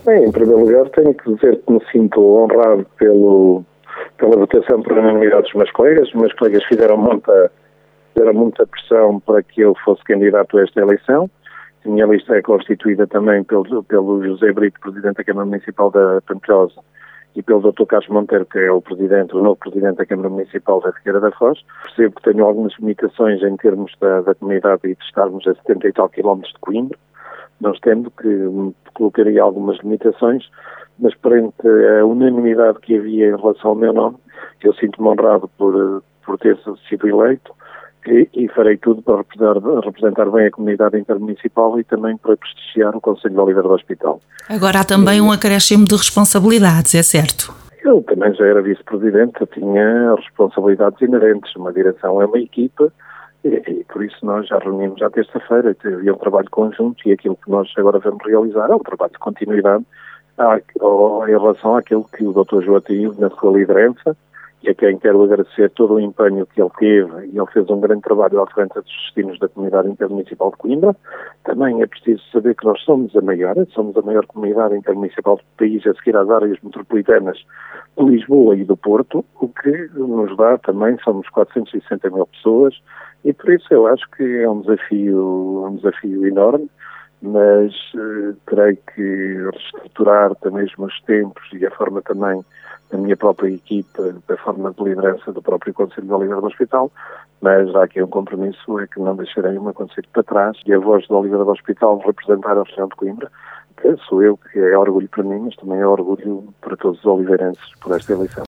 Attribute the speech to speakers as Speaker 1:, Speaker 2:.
Speaker 1: Bem, em primeiro lugar, tenho que dizer que me sinto honrado pela votação por unanimidade dos meus colegas. Os meus colegas fizeram muita pressão para que eu fosse candidato a esta eleição. A minha lista é constituída também pelo José Brito, Presidente da Câmara Municipal da Pantejosa, e pelo Dr. Carlos Monteiro, que é o novo Presidente da Câmara Municipal da Figueira da Foz. Percebo que tenho algumas limitações em termos da comunidade e de estarmos a 70 e tal quilómetros de Coimbra, não estendo que colocaria algumas limitações, mas perante a unanimidade que havia em relação ao meu nome, eu sinto-me honrado por ter sido eleito e farei tudo para representar bem a comunidade intermunicipal e também para prestigiar o Conselho de Oliveira do Hospital.
Speaker 2: Agora há também um acréscimo de responsabilidades, é certo?
Speaker 1: Eu também já era vice-presidente, eu tinha responsabilidades inerentes. Uma direção é uma equipa e por isso nós já reunimos à terça-feira, havia um trabalho conjunto e aquilo que nós agora vamos realizar é um trabalho de continuidade em relação àquilo que o Dr. Joaquim, na sua liderança, e a quem quero agradecer todo o empenho que ele teve, e ele fez um grande trabalho à frente dos destinos da comunidade intermunicipal de Coimbra. Também é preciso saber que nós somos a maior comunidade intermunicipal do país, a seguir às áreas metropolitanas de Lisboa e do Porto, o que nos dá também, somos 460 mil pessoas, e por isso eu acho que é um desafio enorme, mas terei que reestruturar também os meus tempos e a forma também da minha própria equipa, da forma de liderança do próprio Conselho de Oliveira do Hospital, mas há aqui um compromisso, é que não deixarei uma Conselho para trás e a voz de Oliveira do Hospital representar a região de Coimbra, que sou eu, que é orgulho para mim, mas também é orgulho para todos os oliveirenses por esta eleição.